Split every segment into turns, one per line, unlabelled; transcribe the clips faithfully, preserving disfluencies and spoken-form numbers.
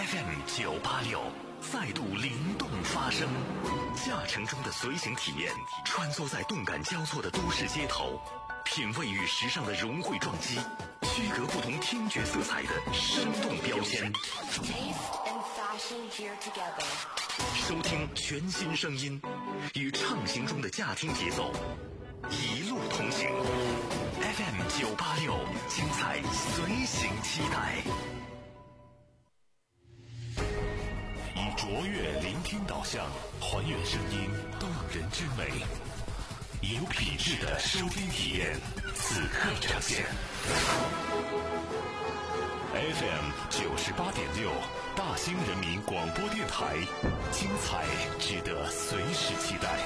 F M 九八六再度灵动发声，驾乘中的随行体验，穿梭在动感交错的都市街头，品味与时尚的融汇撞击，区隔不同听觉色彩的生动标签。收听全新声音，与畅行中的驾听节奏，一路同行。F M 九八六，精彩随行期待。以卓越聆听导向，还原声音动人之美，以有品质的收听体验，此刻呈现。F M 九十八点六，大兴人民广播电台，精彩值得随时期待。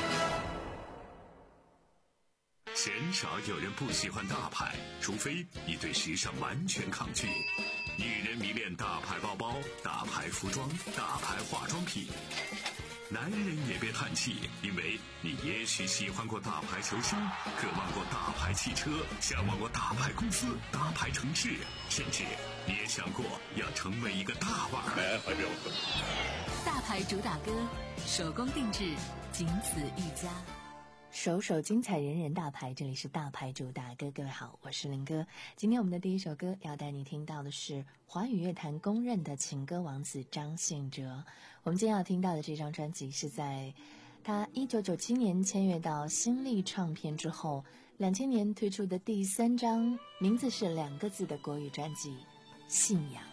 鲜少有人不喜欢大牌，除非你对时尚完全抗拒。女人迷恋大牌包包、大牌服装、大牌化妆品。男人也别叹气，因为你也许喜欢过大牌球星，渴望过大牌汽车，向往过大牌公司、大牌城市，甚至你也想过要成为一个大腕儿。
大牌主打歌，手工定制，仅此一家。
首首精彩，人人大牌，这里是大牌主打歌。各位好，我是林哥。今天我们的第一首歌要带你听到的是华语乐坛公认的情歌王子张信哲。我们今天要听到的这张专辑是在他一九九七年签约到新力唱片之后，两千年推出的第三张名字是两个字的国语专辑《信仰》。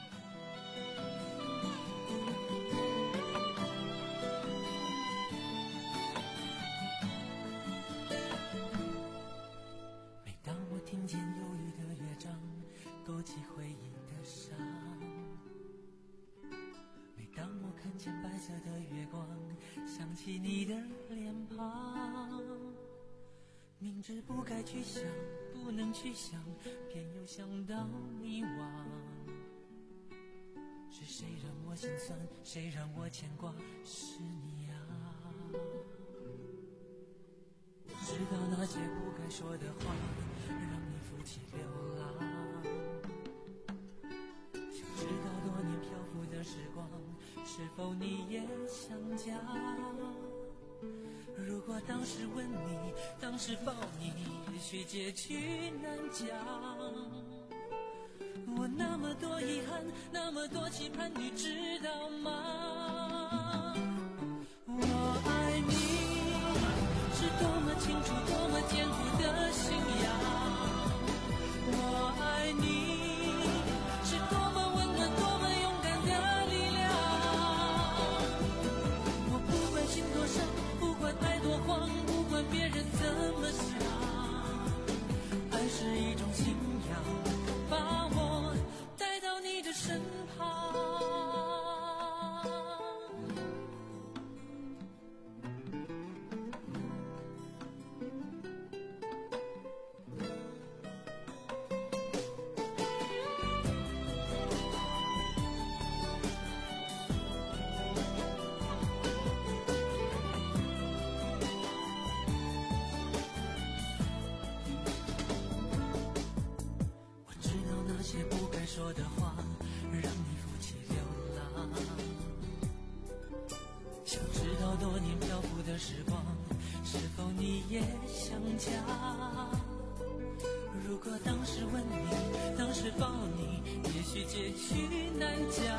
勾起回忆的伤，每当我看见白色的月光，想起你的脸庞，明知不该去想，不能去想，偏又想到迷惘。是谁让我心酸，谁让我牵挂，是你啊。我知道那些不该说的话，让你负起流浪，知道多年漂浮的时光，是否你也想家？如果当时吻你，当时抱你，也许结局难讲。我那么多遗憾，那么多期盼，你知道吗？我爱你，是多么清楚，多么坚固的信仰。我爱你，不管别人怎么想，爱是一种信仰，把我带到你的身旁。说的话让你负起流浪，想知道多年漂浮的时光，是否你也想家？如果当时吻你，当时抱你，也许结局难讲。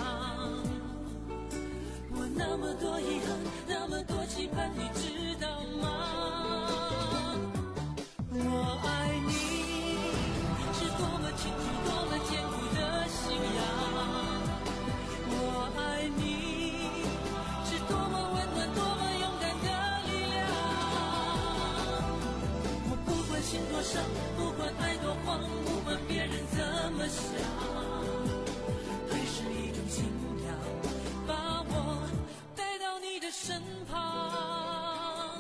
我那么多遗憾，那么多期盼，你知道吗？我爱你，是多么清楚，多么坚固的信仰。我爱你，是多么温暖，多么勇敢的力量。我不管心多伤，不管爱多慌，不管别人怎么想，爱是一种信仰，把我带到你的身旁。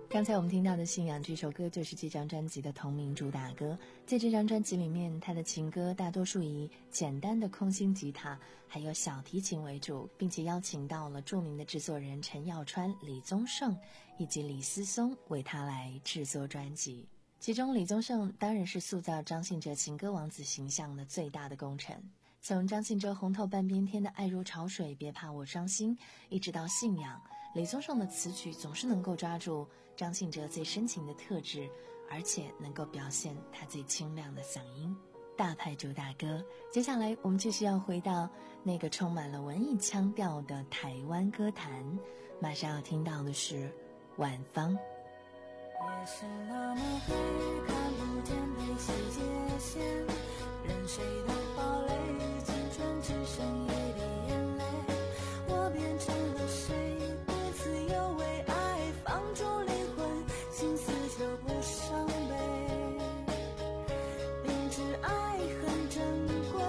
刚才我们听到的信仰这首歌就是这张专辑的同名主打歌。在这张专辑里面，他的情歌大多数以简单的空心吉他还有小提琴为主，并且邀请到了著名的制作人陈耀川、李宗盛以及李思松为他来制作专辑。其中李宗盛当然是塑造张信哲情歌王子形象的最大的功臣。从张信哲红透半边天的爱如潮水，别怕我伤心，一直到信仰，李宗盛的词曲总是能够抓住张信哲最深情的特质，而且能够表现他最清亮的嗓音。大派主打歌，接下来我们继续要回到那个充满了文艺腔调的台湾歌坛，马上要听到的是晚芳。
夜是那么黑，看不见悲喜界限，任谁都堡垒，青春只剩一滴眼泪，我变成了谁，不自由为爱放逐灵魂，心思就不伤悲，明知爱很珍贵，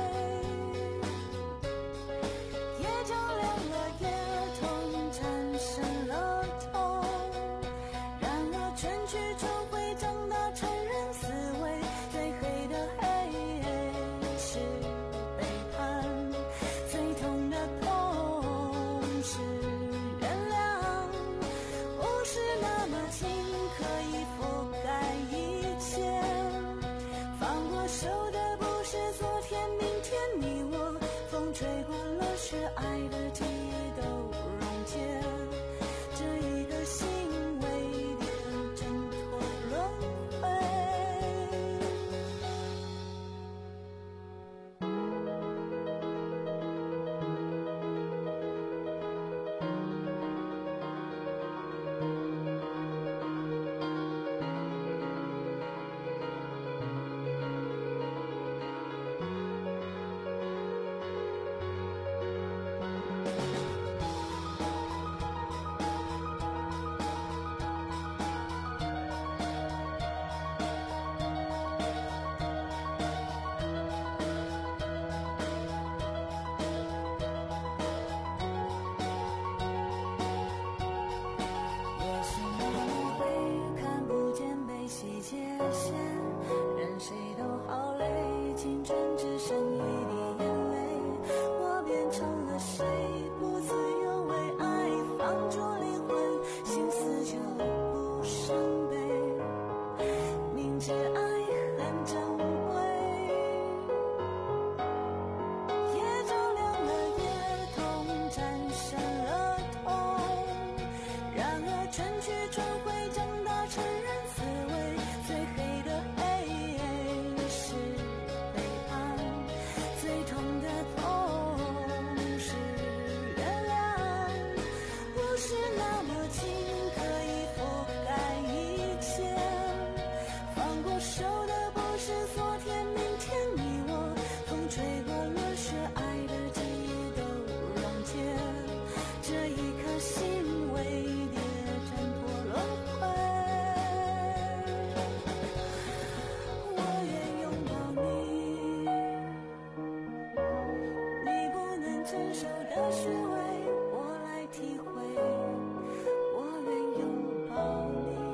夜照亮了夜痛，产生了痛，然而春去春会长大成人思维，最黑的黑是背叛，最痛的痛是原谅，不是那么轻可以覆盖一切，放过手的不是昨天明天你我，风吹过了是爱的记忆都溶解，这一个心为点挣脱轮回。夜是那么黑，看不见悲喜界限，任谁都好累，青春只剩一滴眼泪，我变成了谁，不自由为爱放逐灵魂，心思就不伤悲，明知爱很珍贵，夜照亮了夜痛，产生了痛，然而春去春会长大成人思维，最黑的黑是背叛，最痛的痛是原谅，不是那么轻可以覆盖一切，放过手的不是昨天明天你我，风吹过了是爱的记忆都溶解，这一颗心为蝶挣脱轮回，我愿拥抱你，你不能承受的虚伪我来体会，我愿拥抱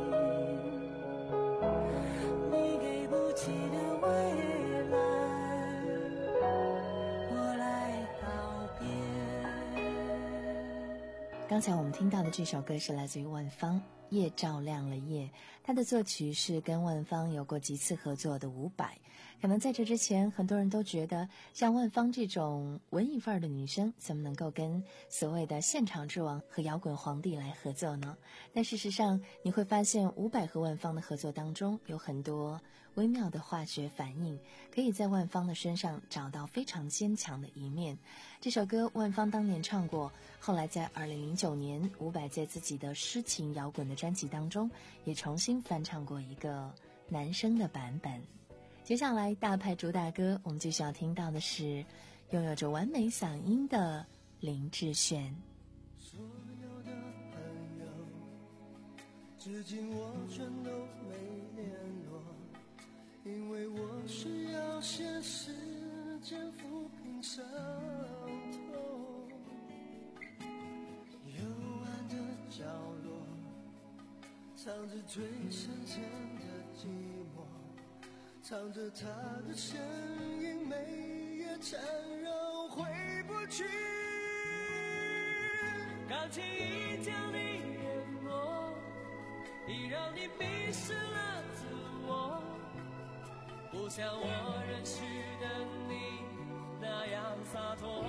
你，你给不起的未来我来告别。
刚才我们听到的这首歌是来自于万芳，夜照亮了夜，他的作曲是跟万芳有过几次合作的伍佰。可能在这之前，很多人都觉得像万芳这种文艺范儿的女生，怎么能够跟所谓的现场之王和摇滚皇帝来合作呢？但事实上，你会发现伍佰和万芳的合作当中有很多微妙的化学反应，可以在万芳的身上找到非常坚强的一面。这首歌万芳当年唱过，后来在二零零九年，伍佰在自己的诗情摇滚的专辑当中也重新翻唱过一个男生的版本。接下来大派主打歌，我们继续要听到的是拥有着完美嗓音的林志炫。
所有的朋友，至今我全都没联络，因为我需要些时间抚平伤痛。幽暗的角落， 唱着最深沉的寂寞，唱着他的声音，每夜缠绕回不去。
感情已将你淹没，已让你迷失了自我，不像我认识的你那样洒脱。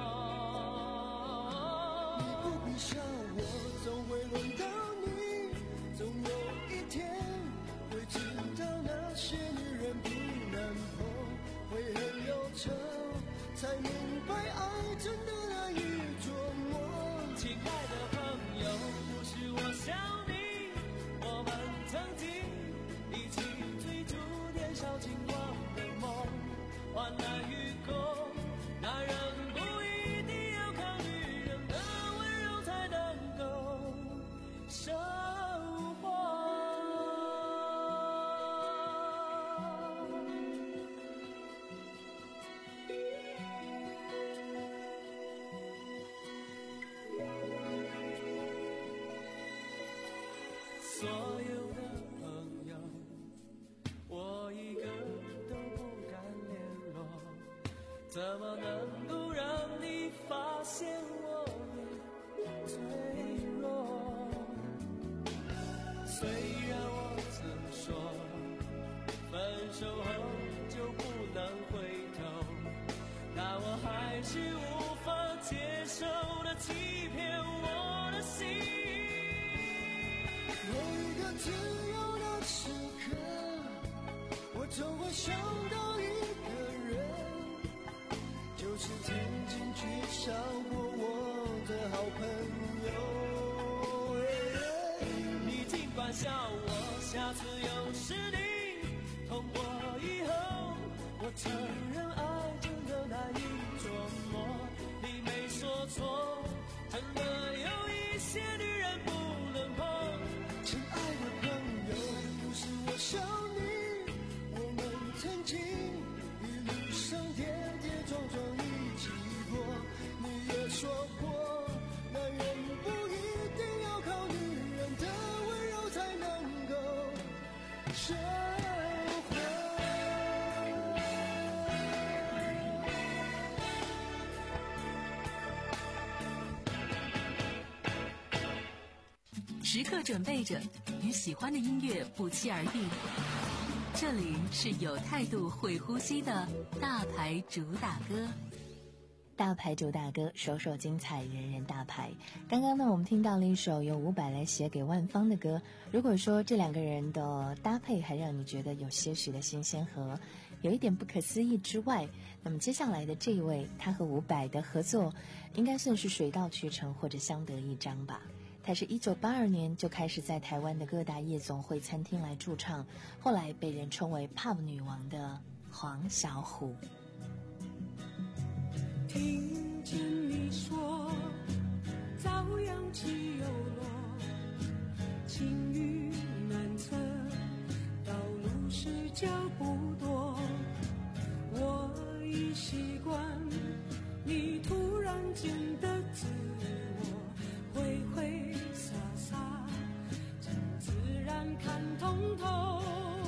你不必笑我，总会轮到你，总有一天会知道那些女人不能碰，会很忧愁，才明白爱真的难以捉摸。
亲爱的朋友，不是我想你，我们曾经一起追逐年少轻狂的梦，患难与共，男人不一定要靠女人的温柔才能够生活。所有的朋友，我一个都不敢联络，怎么能够让你发现我的脆弱？虽然我曾说分手后就不能回头，但我还是无法接受的欺骗我的心。
有一个自由的时刻，我总会想到一个人，就是曾经取笑过我的好朋友。
你尽管笑我，下次又是你痛过以后，我承认爱真的难以捉摸。你没说错，真的有一些女人不能碰。
亲爱的朋友，不是我笑你，我们曾经一路上跌跌撞撞一起过。你也说过，男人不一定要靠女人的温柔才能够生活。
时刻准备着与喜欢的音乐不期而遇。这里是有态度会呼吸的大牌主打歌。
大牌主打歌，首首精彩，人人大牌。刚刚呢，我们听到了一首由伍佰来写给万芳的歌。如果说这两个人的搭配还让你觉得有些许的新鲜和有一点不可思议之外，那么接下来的这一位，他和伍佰的合作应该算是水到渠成或者相得益彰吧。他是一九八二年就开始在台湾的各大夜总会餐厅来驻唱，后来被人称为 Pub 女王的黄小琥。
听见你说朝阳起又落，晴雨难测，道路是脚不多，我已习惯你突然间的自我，挥挥洒洒，真自然看通透，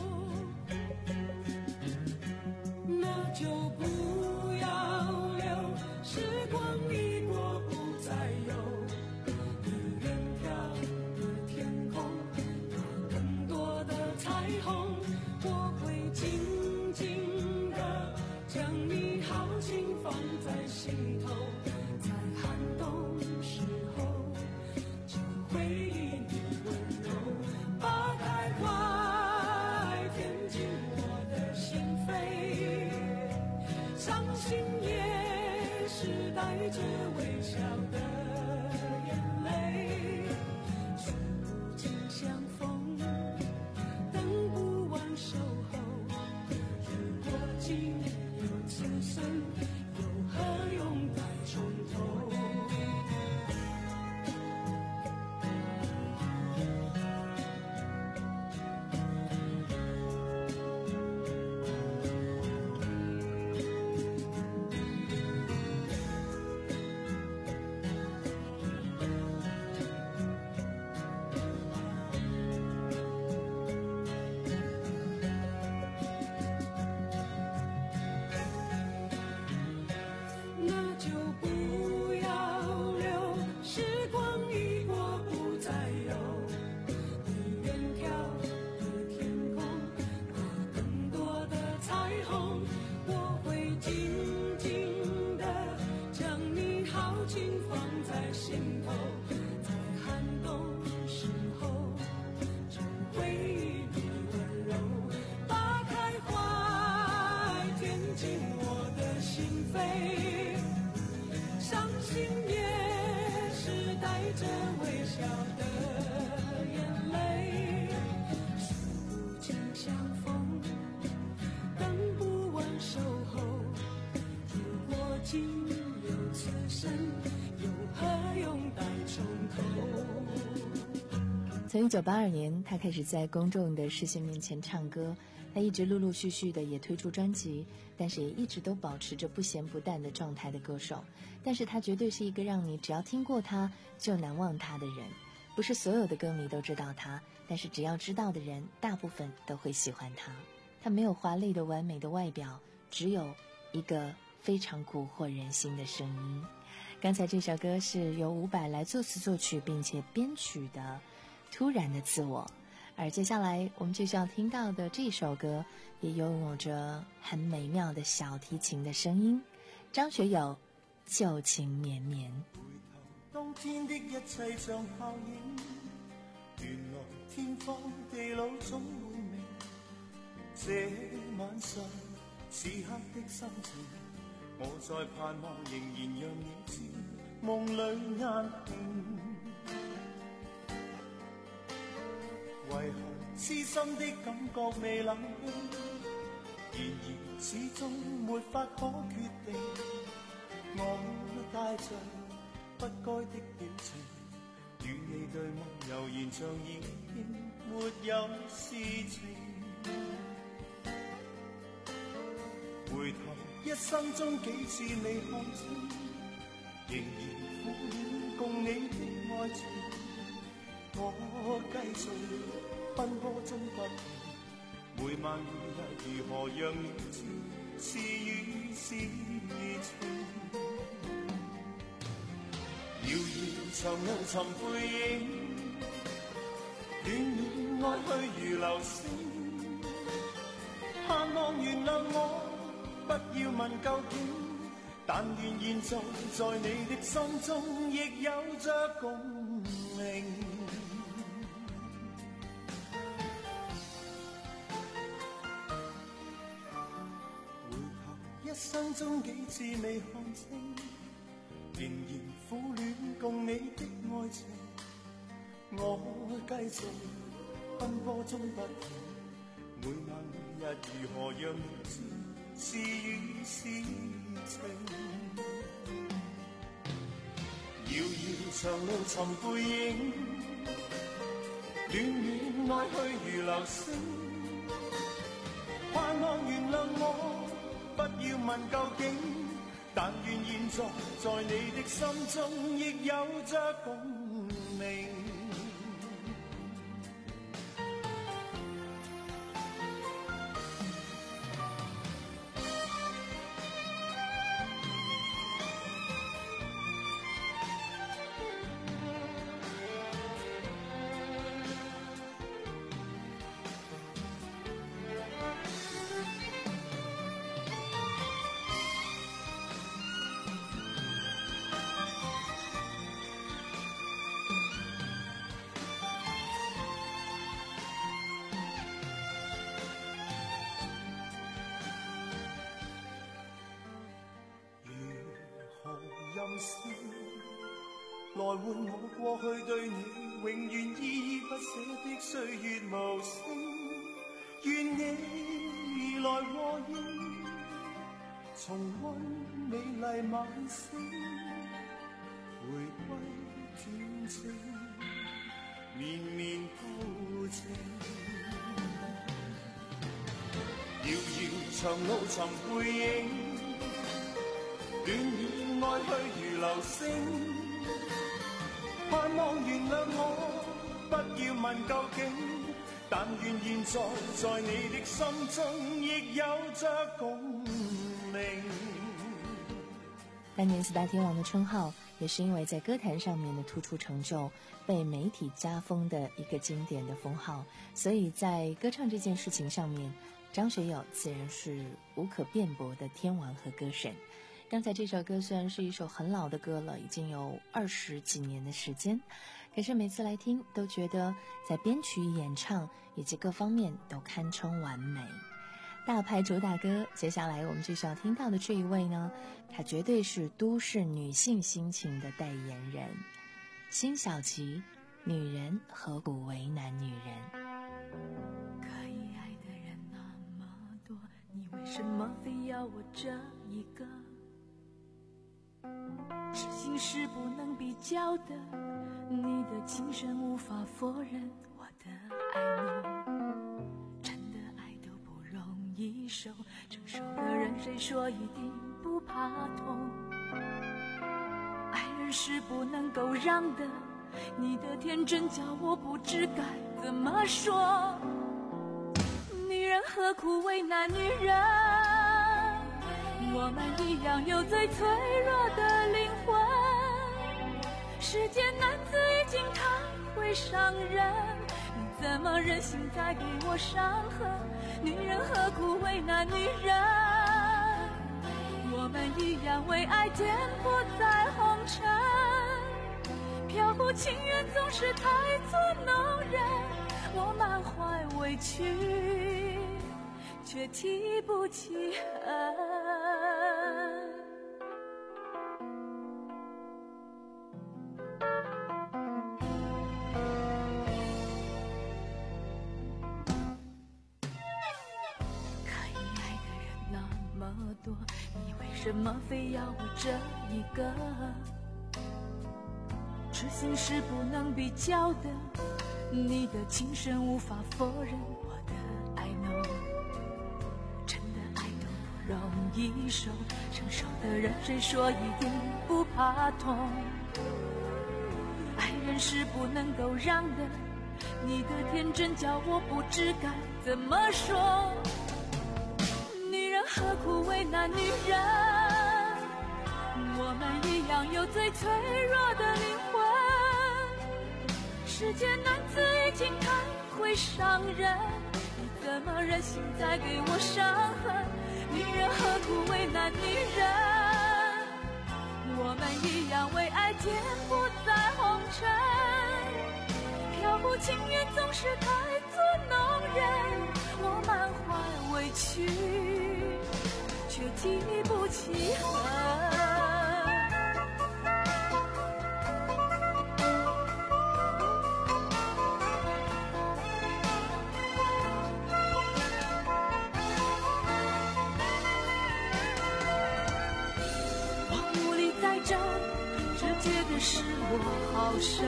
那就不要留时光一过不再有，一人跳的天空，有更多的彩虹，我会尽着微笑的眼泪，数不尽相逢，等不完守候。如果仅有此生，又何用待从头？
从一九八二年，他开始在公众的视线面前唱歌，他一直陆陆续续的也推出专辑，但是也一直都保持着不咸不淡的状态的歌手。但是他绝对是一个让你只要听过他就难忘他的人。不是所有的歌迷都知道他，但是只要知道的人，大部分都会喜欢他。他没有华丽的完美的外表，只有一个非常蛊惑人心的声音。刚才这首歌是由伍佰来作词作曲并且编曲的《突然的自我》，而接下来我们就要听到的这首歌也拥有着很美妙的小提琴的声音。张学友《旧情绵绵》。
当天的一切像泡影，原來天荒地老總會明。這晚上此刻的心情，我在盼望仍然讓你知，夢裏壓平。為何痴心的感覺未冷冰？然而始終沒法可決定。我帶着不該的表情，與你對望，悠然像已經沒有事情。回頭一生中幾次未看清，仍然苦戀共你的愛情。我繼續奔波中不停，每晚每日如何讓你知，是與是情。遙遙長路尋背影，戀戀愛去如流星。盼望原諒我，不要問究竟，但願現在在你的心中亦有着共鳴。回頭一生中幾次未看清，仍然苦戀共你的愛情。我繼續奔波中不停，每晚每日如何讓你知，是與是情。遙遙長路尋背影，戀戀愛去如流星。盼望原諒我，不要問究竟，但願現在在你的心中亦有着共鳴。任性來換我過去對你永遠依依不捨的歲月無聲，願你來和應，重溫美麗晚星，回歸恬靜，綿綿柔情。遙遙長路尋背影，戀戀愛去如流星。盼望原諒我，不要問究竟，但願現在在你的心中亦有着共鳴。
当年四大天王的称号，也是因为在歌坛上面的突出成就，被媒体加封的一个经典的封号。所以在歌唱这件事情上面，张学友自然是无可辩驳的天王和歌神。刚才这首歌虽然是一首很老的歌了，已经有二十几年的时间，可是每次来听都觉得在编曲、演唱以及各方面都堪称完美。大牌主打歌，接下来我们就是要听到的这一位呢，她绝对是都市女性心情的代言人。 辛晓琪，女人何苦为难女人。
可以爱的人那么多，你为什么非要我这一个？痴心是不能比较的，你的情深无法否认我的爱你。真的爱都不容易受，成熟的人谁说一定不怕痛？爱人是不能够让的，你的天真叫我不知该怎么说。女人何苦为难女人？我们一样有最脆弱的灵魂。世间男子已经太会伤人，你怎么忍心再给我伤痕？女人何苦为难女人？我们一样为爱颠簸在红尘。漂泊情缘总是太作弄人，我满怀委屈却提不起恨。可以爱的人那么多，你为什么非要我这一个？痴心是不能比较的，你的情深无法否认我的爱浓。真的爱都不容易受，成熟的人谁说一定不怕痛？爱人是不能够让的，你的天真叫我不知该怎么说。女人何苦为难女人？我们一样有最脆弱的灵魂。世间男子已经太会伤人，你怎么忍心再给我伤痕？女人何苦为难女人？我们一样为爱颠簸在红尘。漂泊情缘总是太作弄人，我满怀委屈却提不起恨。是我好深，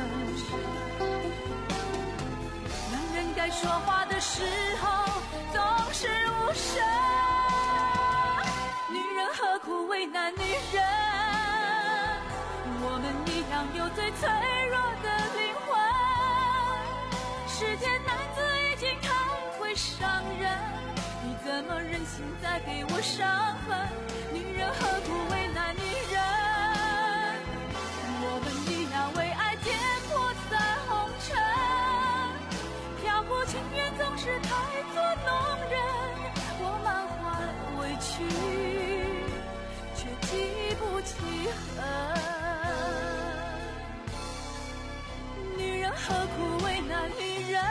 男人该说话的时候总是无声。女人何苦为难女人？我们一样有最脆弱的灵魂。世间男子已经太会伤人，你怎么忍心再给我伤痕？女人何苦为难女人？我们一样为爱颠簸在红尘。漂泊情缘总是太作弄人，我满怀委屈却提不起恨。女人何苦为难女人？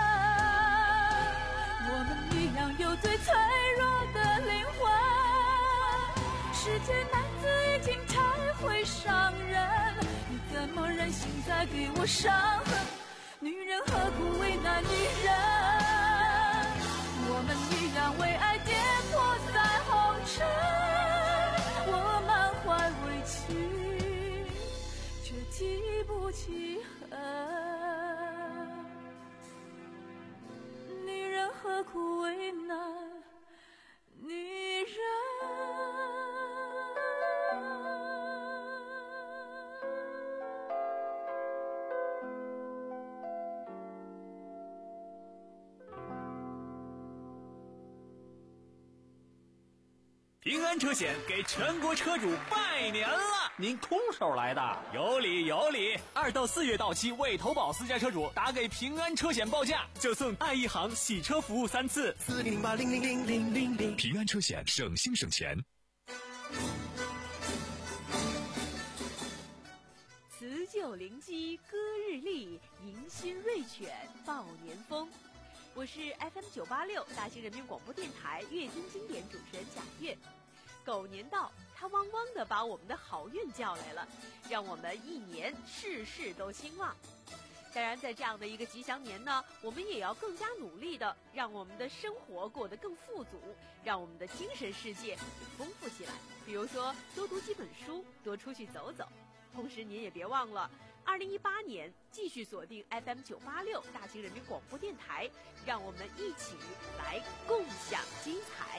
我们一样有最脆弱的灵魂。世间男子已经太会伤人，怎么忍心再给我伤痕？女人何苦为难女人？我们一样为爱颠簸在红尘。我满怀委屈却提不起恨。女人何苦为难女人？
平安车险给全国车主拜年了！
您空手来的？
有理有理！二到四月到期未投保私家车主，打给平安车险报价，就送爱一行洗车服务三次。
四零零八零零零零零零。
平安车险，省心省钱。
辞旧临机歌日丽，迎新瑞犬报年风。我是 F M 九八六大兴人民广播电台乐听经典主持人贾月。 狗年到，它汪汪地把我们的好运叫来了，让我们一年事事都兴旺。当然，在这样的一个吉祥年呢，我们也要更加努力的让我们的生活过得更富足，让我们的精神世界丰富起来。比如说，多读几本书，多出去走走。同时，您也别忘了，二零一八年继续锁定 F M 九八六大型人民广播电台，让我们一起来共享精彩。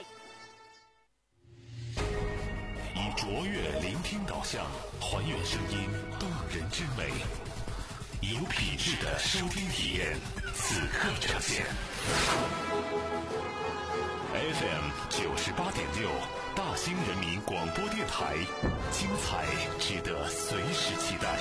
以卓越聆听导向，还原声音动人之美。有品质的收听体验，此刻呈现。F M 九十八点六，大兴人民广播电台，精彩值得随时期待。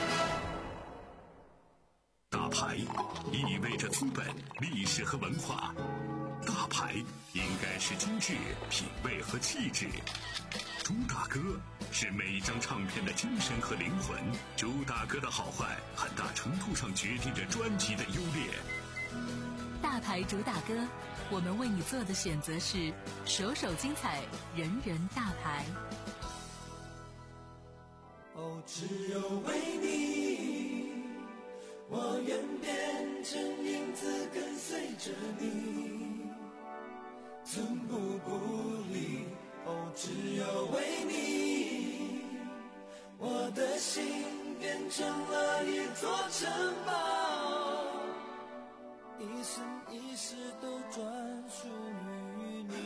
大牌意味着资本、历史和文化，大牌应该是精致、品味和气质。朱大哥是每一张唱片的精神和灵魂，朱大哥的好坏很大程度上决定着专辑的优劣。
大牌主打歌，我们为你做的选择是首首精彩，人人大牌。
哦，只有为你，我愿变成影子跟随着你，寸步不离。哦，只有为你，我的心变成了一座城堡，一生一世都专属于你。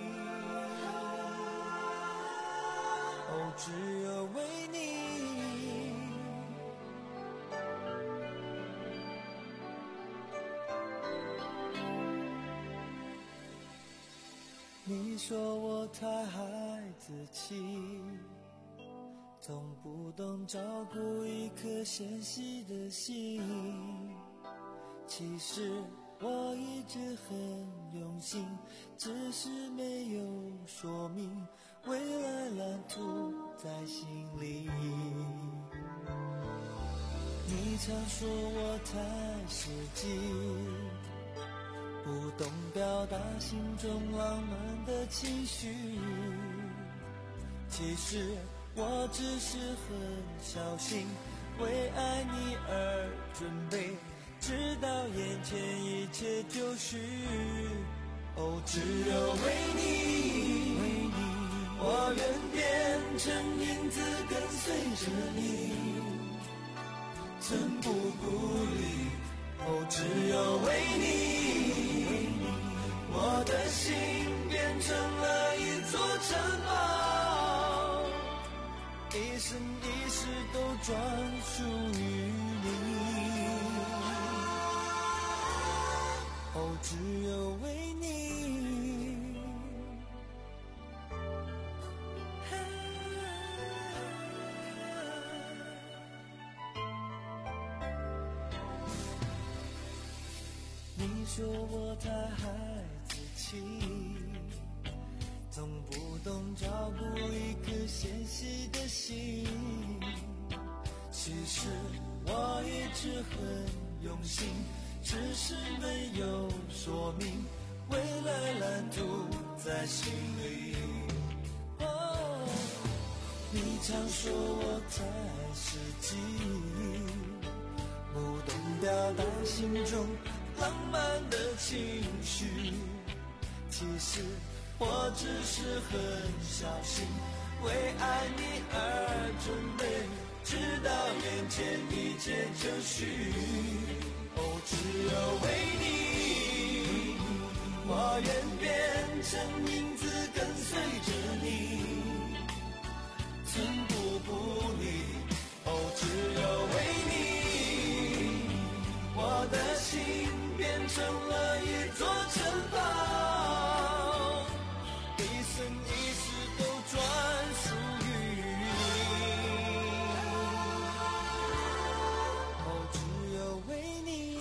哦，只有为你，你说我太孩子气，总不懂照顾一颗纤细的心。其实我一直很用心，只是没有说明未来蓝图在心里。你常说我太实际，不懂表达心中浪漫的情绪。其实我只是很小心，为爱你而准备，直到眼前一切就绪。哦，只有为你，为你，我愿变成影子跟随着你，寸步不离。哦，只有为你，我的心变成了一座城堡，一生一世都专属于你。哦，只有为你。你说我太孩子气，总不懂照顾一颗纤细的心。其实我一直很用心，只是没有说明未来蓝图在心里。哦，你常说我太实际，不懂表达心中浪漫的情绪。其实我只是很小心，为爱你而准备，直到眼前一切就绪。哦，只有为你，我愿变成影子跟随着你，寸步不离。哦，只有为你，我的心变成了一座城堡，一生一世都专属于你。哦，只有为你。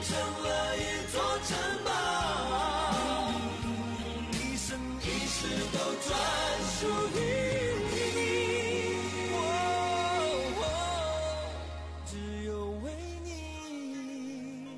成了一座城堡，一生一世都专属于你，哦哦，只有为你。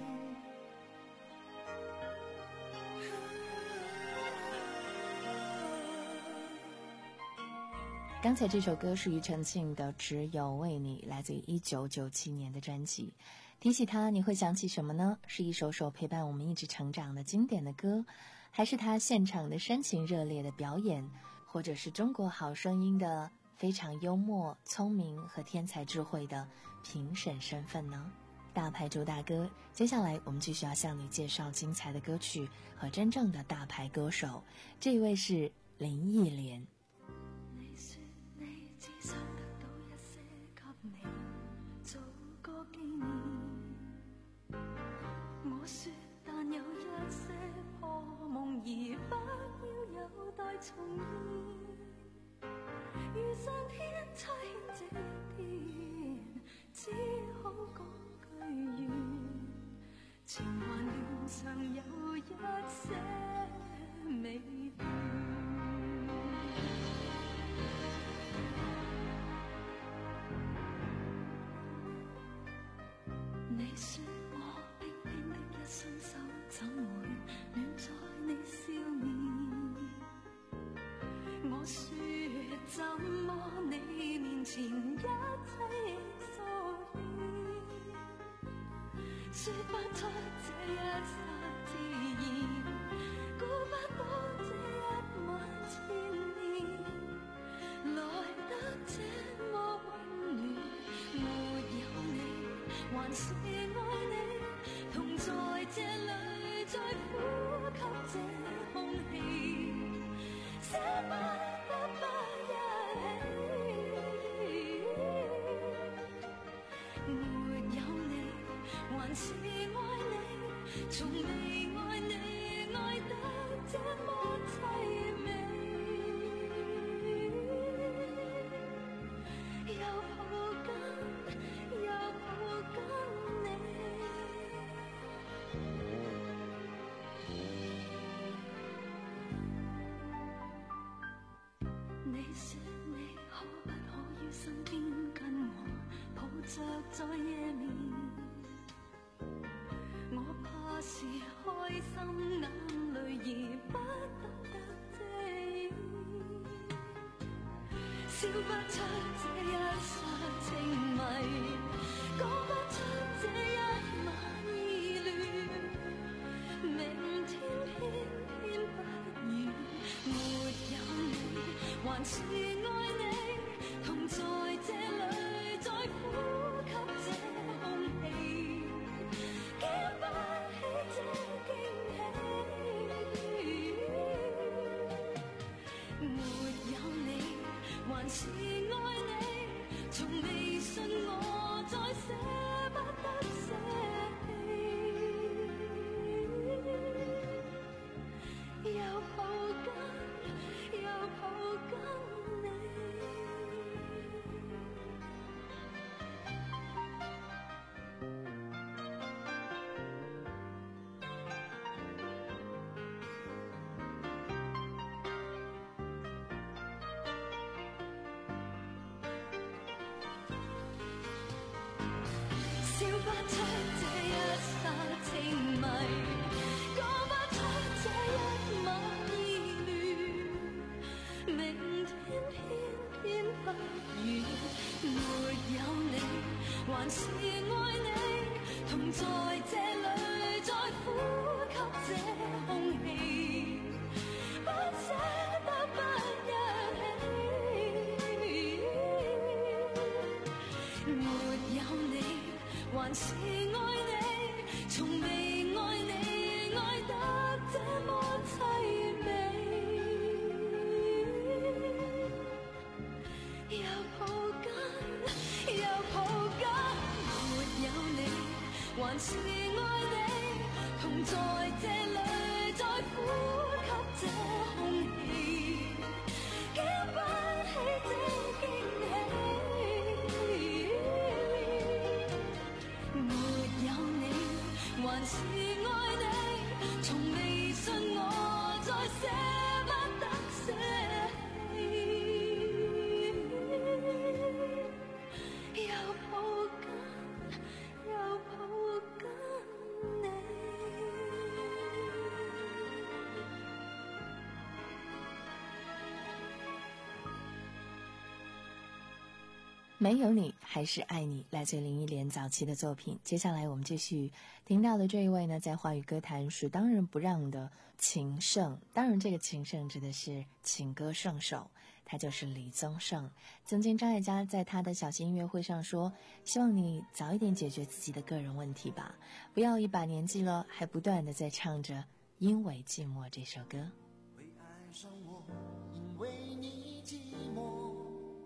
刚才这首歌是庾澄庆的《只有为你》，来自于一九九七年的专辑。提起它，你会想起什么呢？是一首首陪伴我们一直成长的经典的歌，还是他现场的深情热烈的表演，或者是中国好声音的非常幽默、聪明和天才智慧的评审身份呢？大牌主打歌，接下来我们继续要向你介绍精彩的歌曲和真正的大牌歌手，这一位是林忆莲。
你說你只想得到一些給你做個紀念，我說但有一些破夢而不要有待重現，如上天差遣這一天，只好講句願，情還亂常有一些美妙。你說我冰冰的一雙手怎會暖在你笑面，我說怎麼你面前一切疏遠，說不出這一剎自然，估不到這一晚千年來得這麼溫暖，沒有你還是愛你，同在這裏再呼吸這空氣，捨不得不一起，沒有你還是愛你，從未愛你愛得這麼凄美，又抱緊又抱緊你。你說你可不可於身邊跟我抱着在夜眠，我怕是開心眼淚而不懂得遮掩，笑不出這一剎情迷，講不出這一晚意亂，明天偏偏不遠，沒有你還是愛你，同在這裏再呼吸這空氣，經不起這驚喜，沒有你還是愛你，從未信我再捨不得捨棄，又抱緊又抱緊你。笑不出這一剎情迷，講不出這一晚意亂，明天偏偏不遠，沒有你還是愛你，同在這裏再呼吸這空氣，不捨得不一起，沒有你還是愛你，從未愛你愛得這麼凄美，又抱緊又抱緊，沒有你還是愛你，同在這裏再呼吸這空氣，經不起這驚喜，沒有你還還是愛你，從未信我再捨不得捨棄，又抱緊又抱緊你。
没有你还是爱你，来自林忆莲早期的作品。接下来我们继续听到的这一位呢，在华语歌坛是当仁不让的情圣，当然这个情圣指的是情歌圣手，他就是李宗盛。曾经张艾嘉在他的小型音乐会上说，希望你早一点解决自己的个人问题吧，不要一把年纪了还不断的在唱着因为寂寞这首歌。
会爱上我，因为你寂寞，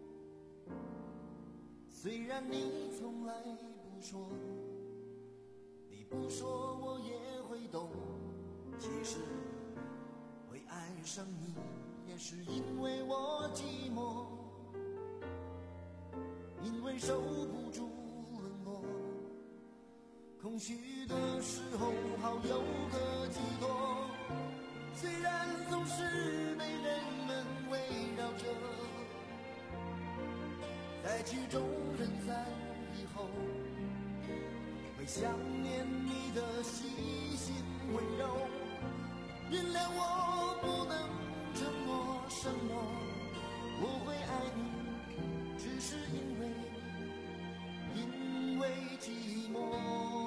虽然你从来不说，你不说我也会懂。其实会爱上你，也是因为我寂寞，因为守不住冷落，空虚的时候好有个寄托。虽然总是被人们围绕着，在曲终人散以后，会想念你的细心温柔。原谅我不能承诺什么，我会爱你，只是因为因为寂寞。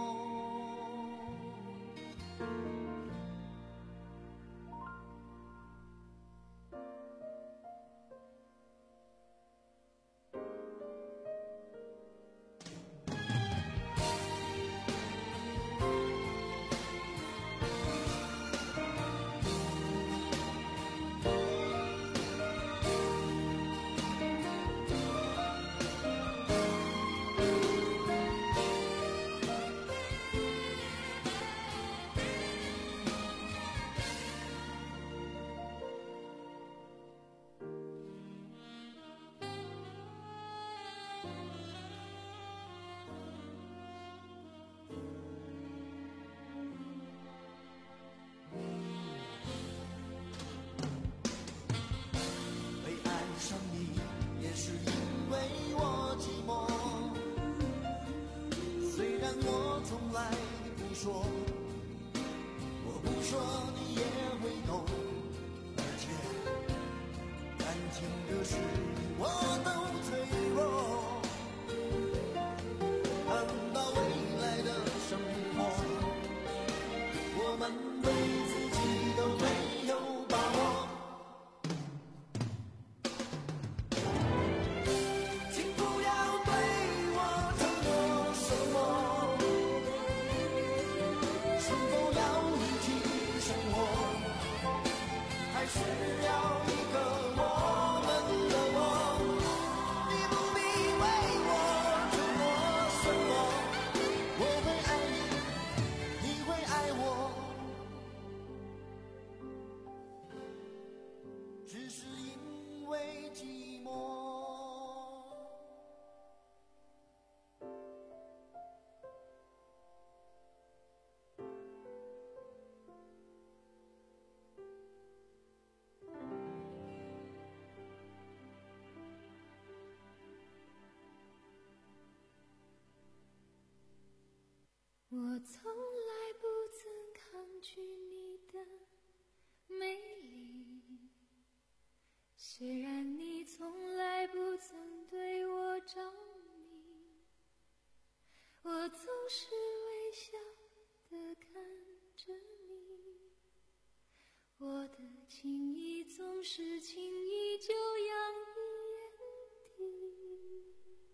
我从来不曾抗拒你的美丽，虽然你从来不曾对我着迷，我总是微笑地看着你，我的情意总是轻易就洋溢眼底。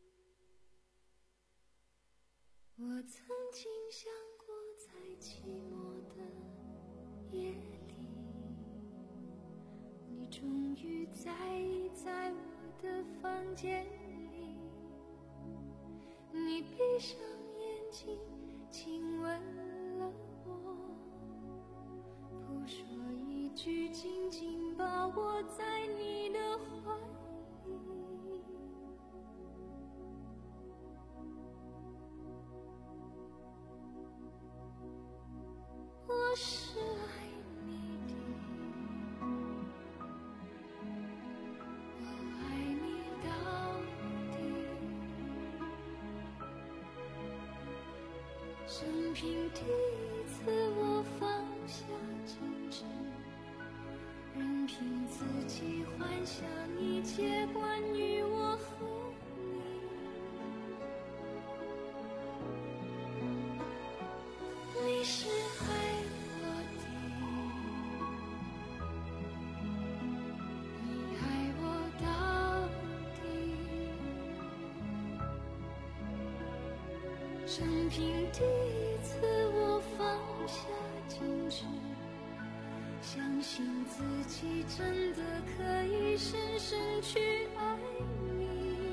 我曾经想过，在寂寞的夜里，你终于在意在我的房间里，你闭上眼睛亲吻了我，不说一句，紧紧把我在你的怀里。 是爱你的，我爱你到底。生平第一次我放下矜持，任凭自己幻想一切关于我和你。你是爱我的，你爱我到底。生平第一次我放下矜持，相信自己真的可以深深去爱你。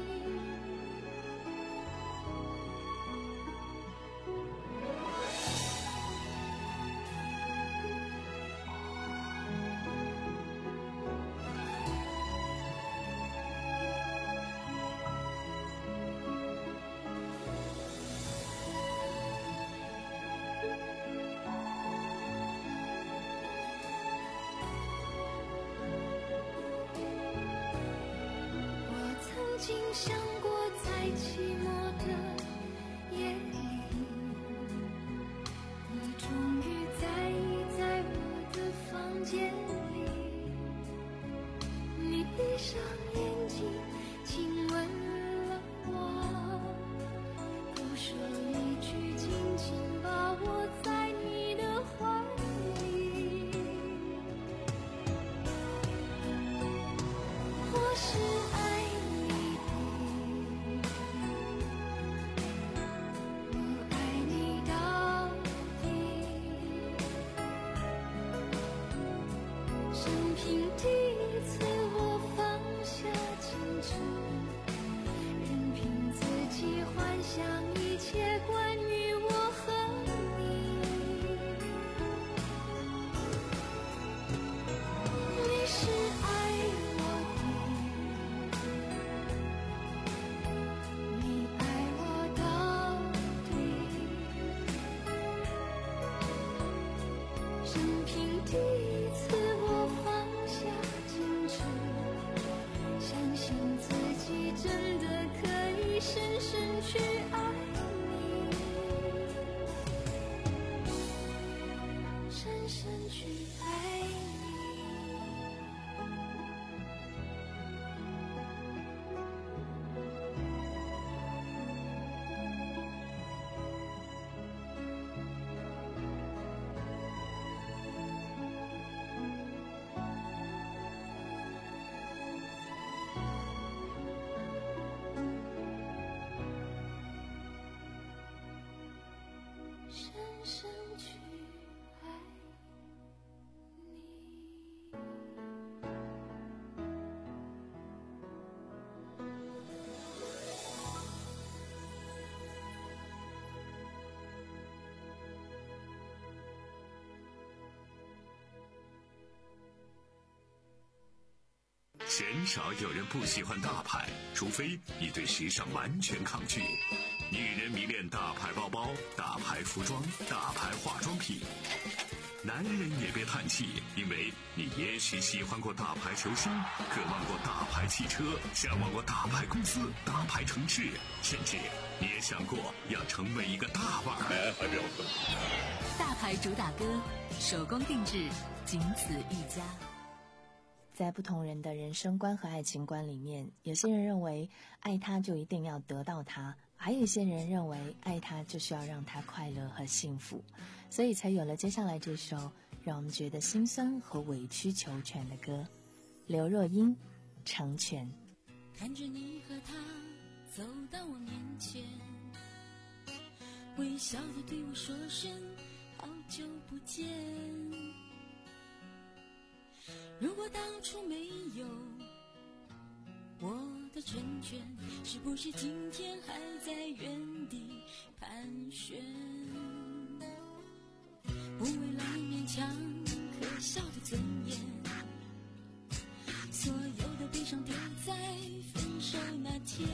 曾经想过在寂寞的夜里，你终于在意在我的房间里，你闭上眼睛亲吻了我，不说一句紧紧把我在你的怀里。我是爱
鲜少有人不喜欢大牌，除非你对时尚完全抗拒。女人迷恋大牌包包、大牌服装、大牌化妆品。男人也别叹气，因为你也许喜欢过大牌球星，渴望过大牌汽车，向往过大牌公司、大牌城市，甚至你也想过要成为一个大腕儿。还没有分。
大牌主打歌，手工定制，仅此一家。
在不同人的人生观和爱情观里面，有些人认为爱他就一定要得到他，还有一些人认为爱他就是要让他快乐和幸福，所以才有了接下来这首让我们觉得心酸和委曲求全的歌。刘若英，成全。
看着你和他走到我面前，微笑地对我说声好久不见。如果当初没有我的成全，是不是今天还在原地盘旋？不为了勉强可笑的尊严，所有的悲伤丢在分手那天，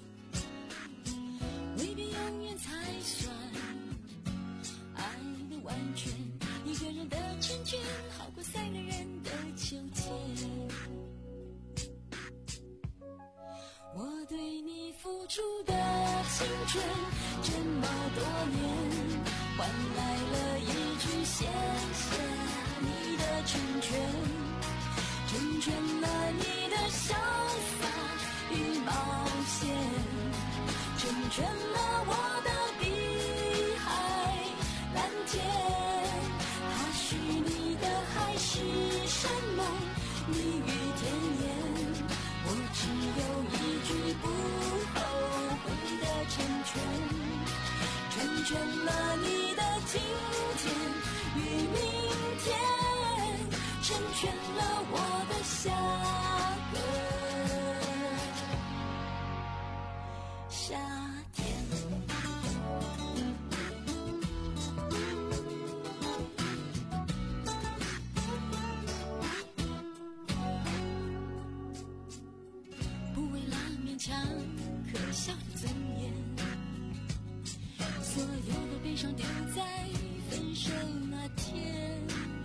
未必永远才算爱的完完全，一个人的成全好过三个人的纠结。我对你付出的青春这么多年，换来了一句谢谢你的成全，成全了你的潇洒与冒险，成全了我的碧海蓝天。它许你的海誓山盟，蜜语甜言，我只有一句不后悔的成全，成全了你的今天与明天，成全了我的下个夏天。不为了勉强可笑的尊严，所有的悲伤丢在分手那天，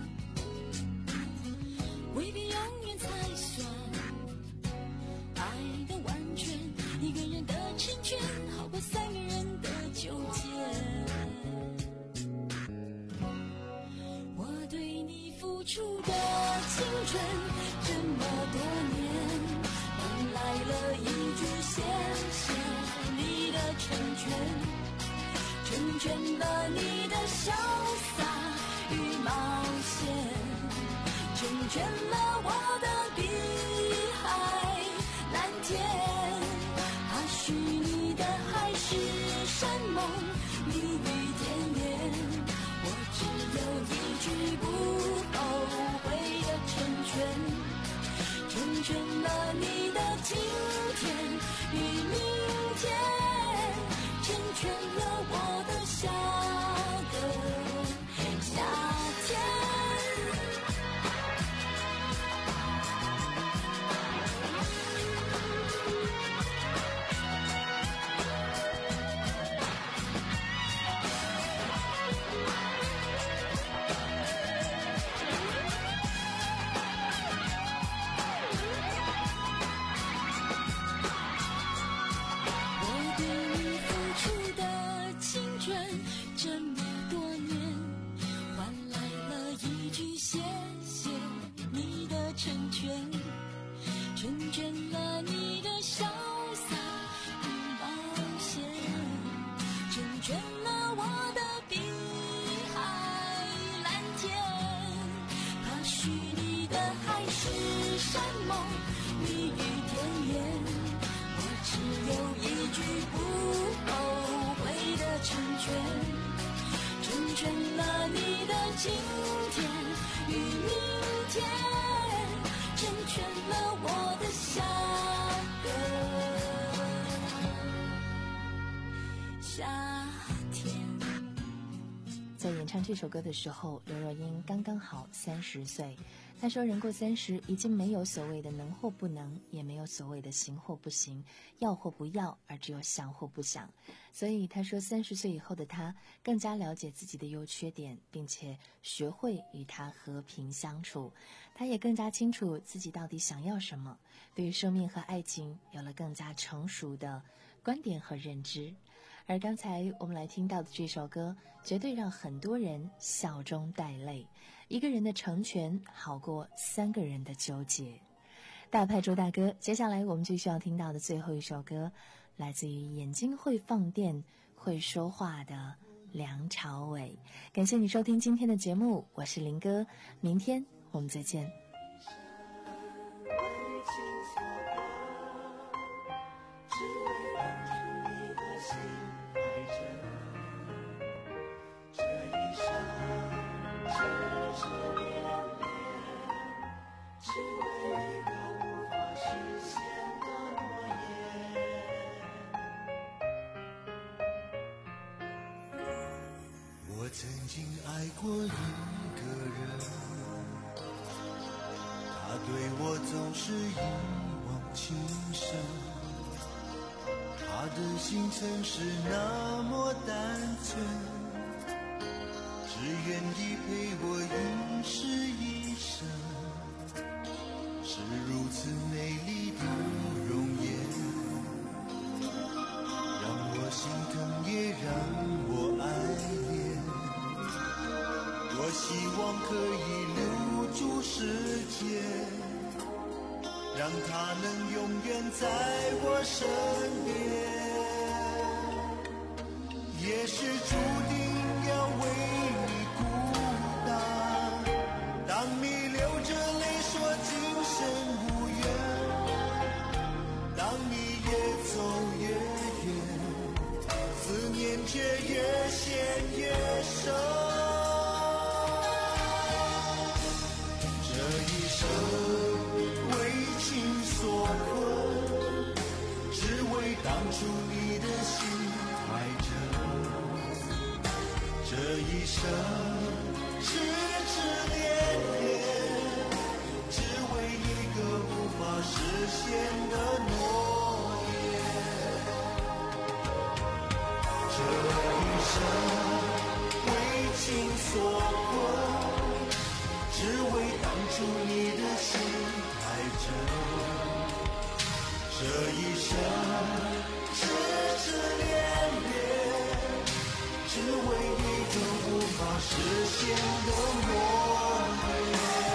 未必永远才算爱的完全，一个人的成全好过三个人的纠结。我对你付出的青春这么多年，换来了一句谢谢你的成全，成全了你的潇洒与冒险，成全了我的碧海蓝天。它许你的海誓山盟，蜜语甜言，我只有一句不后悔的成全，成全了你的今天与明天，成全了我的下个夏天。我对你付出的青春这么多年，换来了一句谢谢你的成全，成全了你的潇洒与冒险，成全了我的碧海蓝天。它许你的海誓山盟，蜜语甜言，我只有一句不后悔的成全，成全了你的今天与明天，成全了我的下个夏天。
在演唱这首歌的时候，刘若英刚刚好三十岁。她说人过三十，已经没有所谓的能或不能，也没有所谓的行或不行，要或不要，而只有想或不想。所以她说三十岁以后的她更加了解自己的优缺点，并且学会与它和平相处。她也更加清楚自己到底想要什么，对于生命和爱情有了更加成熟的观点和认知。而刚才我们来听到的这首歌，绝对让很多人笑中带泪。一个人的成全好过三个人的纠结。大派周大哥，接下来我们就需要听到的最后一首歌，来自于眼睛会放电会说话的梁朝伟。感谢你收听今天的节目，我是林哥，明天我们再见。
我曾经爱过一个人，他对我总是一往情深，他的心曾是那么单纯，只愿意陪我一世一生，是如此美丽的容颜，让我心疼也让我爱恋。多希望可以留住时间，让它能永远在我身边。也是注定要为你孤单，当你流着泪说今生无缘，当你越走越远，思念却越陷越深。这一生为情所困，只为当初你的心太真。这一生痴痴恋恋，只为一个无法实现的诺言。这一生为情所困，只为当初你的心太真。这一生痴痴恋恋，只为一个无法实现的诺言。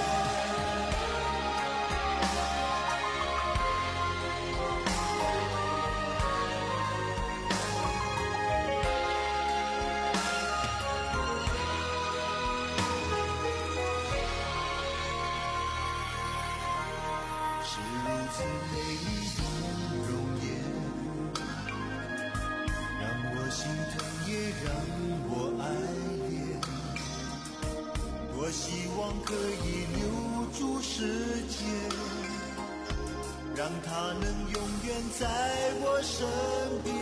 是如此美丽的容颜，让我心疼也让我爱恋。多希望可以留住时间，让它能永远在我身边。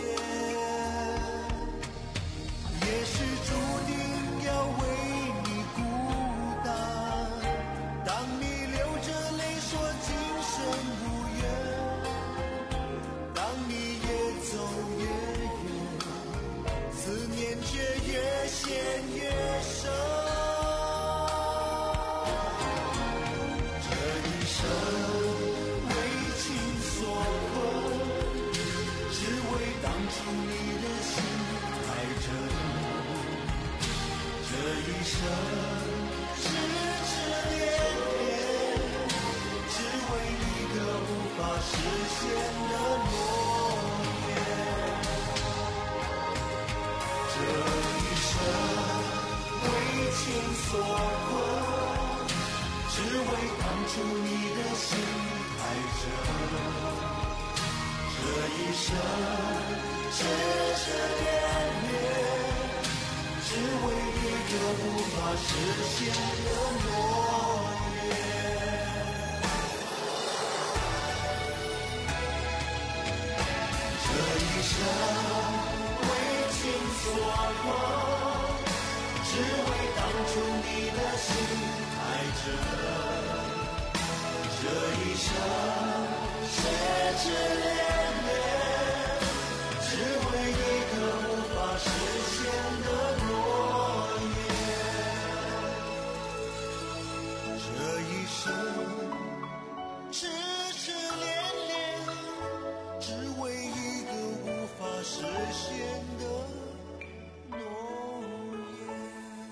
也是注定要为你孤单，当你流着泪说今生无缘，当你越走越远，思念却越陷越深。这一生为情所困，只为当初你的心太真。这一生痴痴恋恋，只为一个无法实现的诺言。这一生为情所困，只为当初你的心太真。这一生痴痴恋恋，只为一个无法实现的诺言。这一生为情所困，只为当初你的心太真。这一生痴痴恋恋，只为一个无法实现的诺言。这一生痴痴恋恋，只为一个无法实现的诺言。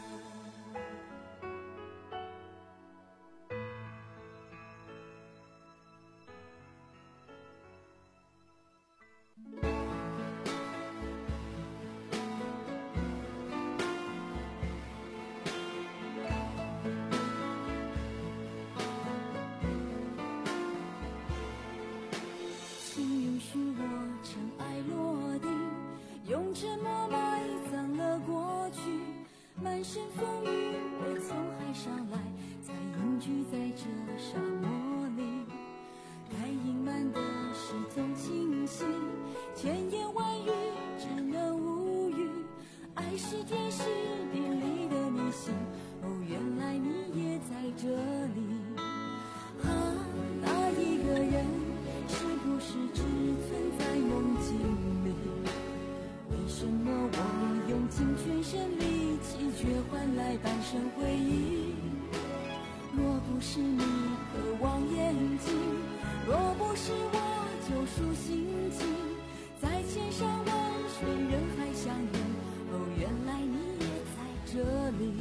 请允许我尘埃落定，用沉默埋葬了过去。满身风雨，我从海上来，才隐居在这沙漠里。该隐瞒的事总清晰，千言万语只能无语。爱是天时地利的迷信，哦，原来你也在这里。啊，那一个人是不是只存在梦境里？为什么我用尽全身力气，却换来来半生回忆。若不是你渴望眼睛，若不是我救赎心情，在千山万水人海相遇，哦，原来你也在这里。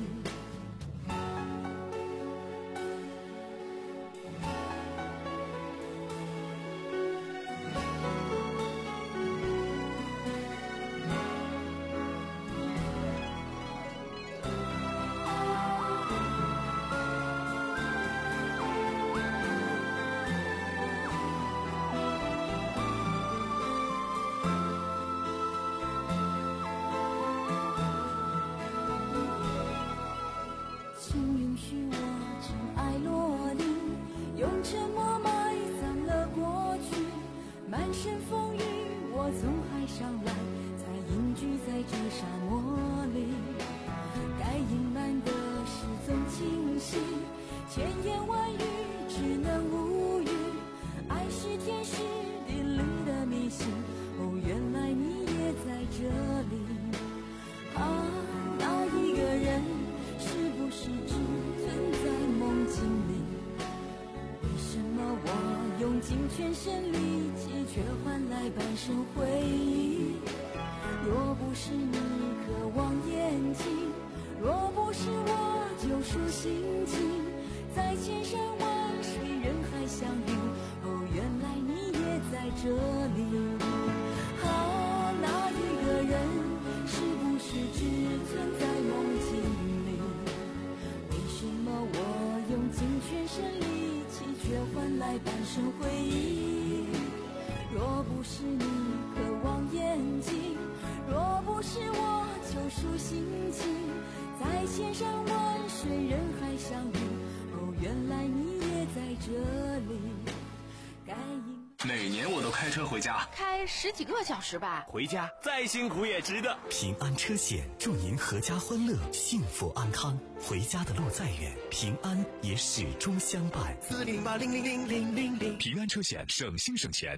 全身力气却换来半生回忆。若不是你渴望眼睛，若不是我救赎心情，在千山万水人海相遇，哦，原来你也在这里。啊，那一个人是不是只存在梦境里？为什么我用尽全身力气却换来半生回忆？若不是你渴望眼睛，若不是我救赎心情，在千山万水人海相遇，哦，原来你也在这里。该应
每年我都开车回家，
开十几个小时吧，
回家再辛苦也值得。
平安车险祝您阖家欢乐，幸福安康。回家的路再远，平安也始终相伴。
四零八零零零零零零，
平安车险，省心省钱。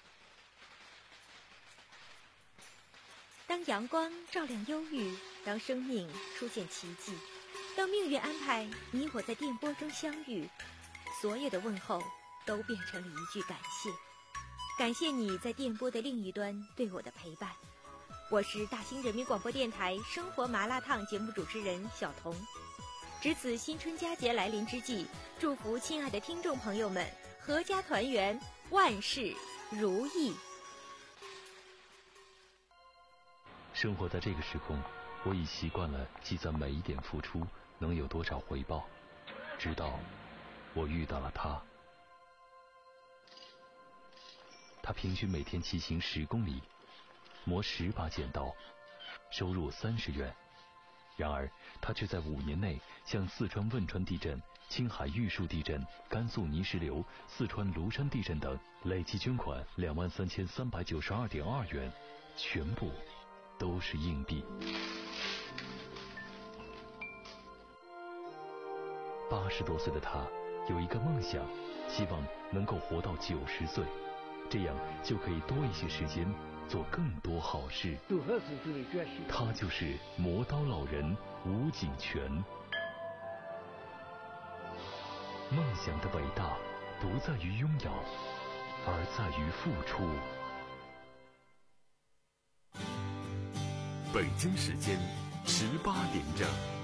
当阳光照亮忧郁，当生命出现奇迹，当命运安排你我在电波中相遇，所有的问候都变成了一句感谢。感谢你在电波的另一端对我的陪伴。我是大兴人民广播电台生活麻辣烫节目主持人小彤。值此新春佳节来临之际，祝福亲爱的听众朋友们阖家团圆，万事如意。
生活在这个时空，我已习惯了计算每一点付出能有多少回报，直到我遇到了他。他平均每天骑行十公里，磨十把剪刀，收入三十元。然而他却在五年内向四川汶川地震、青海玉树地震、甘肃泥石流、四川庐山地震等累计捐款两万三千三百九十二点二元，全部都是硬币。八十多岁的他有一个梦想，希望能够活到九十岁，这样就可以多一些时间做更多好事。他就是磨刀老人吴景全。梦想的伟大不在于拥有，而在于付出。
北京时间十八点整。